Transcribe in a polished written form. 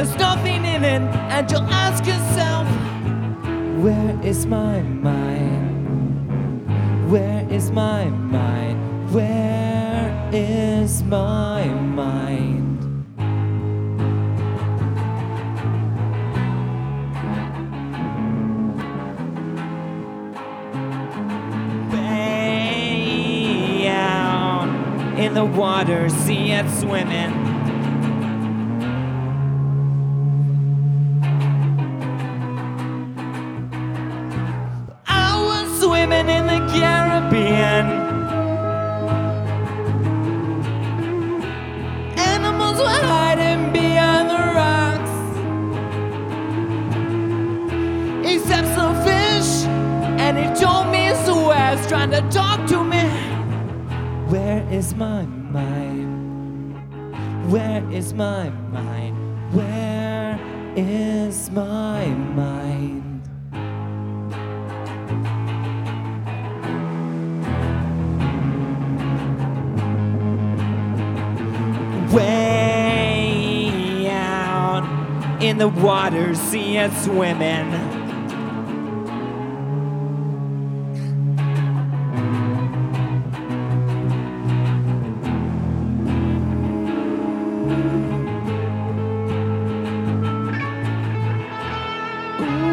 there's nothing in it, and you'll ask yourself, where is my mind? Where is my mind? Where is my mind? Way out in the water, see it swimming. Swimming in the Caribbean. Animals were hiding behind the rocks, except some fish, and he told me so was trying to talk to me. Where is my mind? Where is my mind? Where is my mind? Way out in the water, see it swimming. Ooh.